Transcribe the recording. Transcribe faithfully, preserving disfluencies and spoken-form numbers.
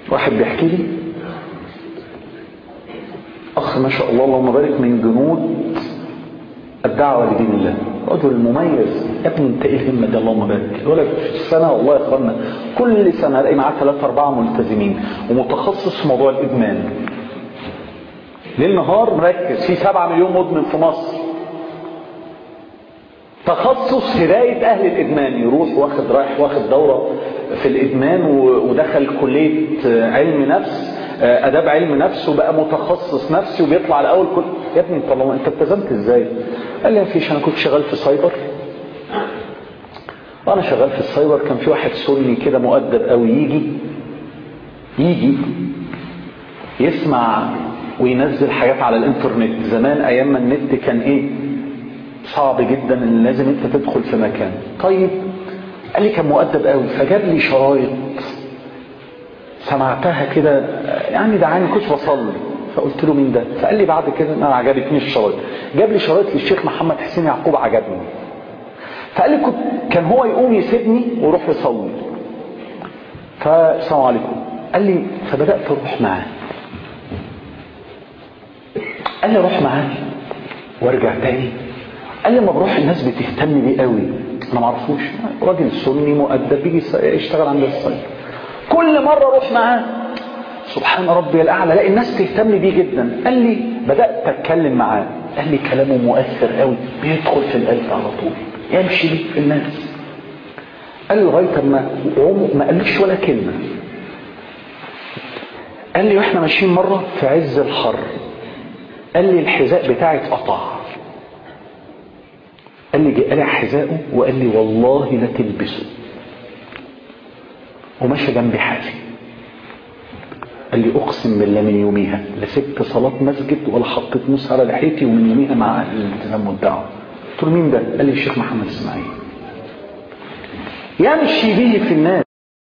واحد بيحكي لي اخ ما شاء الله اللهم بارك من جنود الدعوه لدين الله، رجل مميز. يا ابني انت ايه الهمه دي؟ اللهم بارك. يقول لك في السنه والله يا اخوانا كل سنه الاقي معاه ثلاثه اربعه ملتزمين ومتخصص في موضوع الادمان. ليل نهار مركز في سبعة مليون مدمن في مصر. تخصص هدايه اهل الادمان، يروح واخد رايح واخد دوره في الادمان ودخل كليه علم نفس اداب علم نفس وبقى متخصص نفسي وبيطلع على اول كل. يا ابني انت انت التزمت ازاي؟ قال لي مفيش، انا كنت شغال في سايبر، وانا شغال في السايبر كان في واحد سني كده مؤدب قوي يجي يجي يسمع وينزل حاجات على الانترنت. زمان ايام ما النت كان ايه صعب جدا ان لازم انت تدخل في مكان. طيب قال لي كان مؤدب قوي فجاب لي شرايط سمعتها كده يعني دعاني كنت بصلي، فقلت له مين ده؟ فقال لي بعد كده ما عجبتني الشرايط. جاب لي شرايط للشيخ محمد حسين يعقوب عجبني، فقال لي كنت كان هو يقوم يسيبني ويروح يصلي. فالسلام عليكم. قال لي فبدات اروح معاه. قال لي اروح معاه وارجع تاني. قال لي ما بروح الناس بتهتم بيه قوي، انا ما اعرفوش، راجل سني مؤدب بيجي يشتغل عند السايبر. كل مره اروح معاه سبحان ربي الاعلى الاقي الناس تهتم بيه جدا. قال لي بدات اتكلم معاه، قال لي كلامه مؤثر قوي بيدخل في القلب على طول يمشي بيه في الناس. قال لي لغايه ما ما قاليش ولا كلمه. قال لي واحنا ماشيين مره في عز الحر قال لي الحذاء بتاعي اتقطع. قال لي جه قلع حذاءه وقال لي والله لا تلبسه، ومشى جنبي حالي. قال لي اقسم بالله من يوميها لا سبت صلاه مسجد ولا حطيت نص على لحيتي، ومن يوميها مع الالتزام والدعوه. قلت له مين ده؟ قال لي الشيخ محمد اسماعيل. يمشي به في الناس.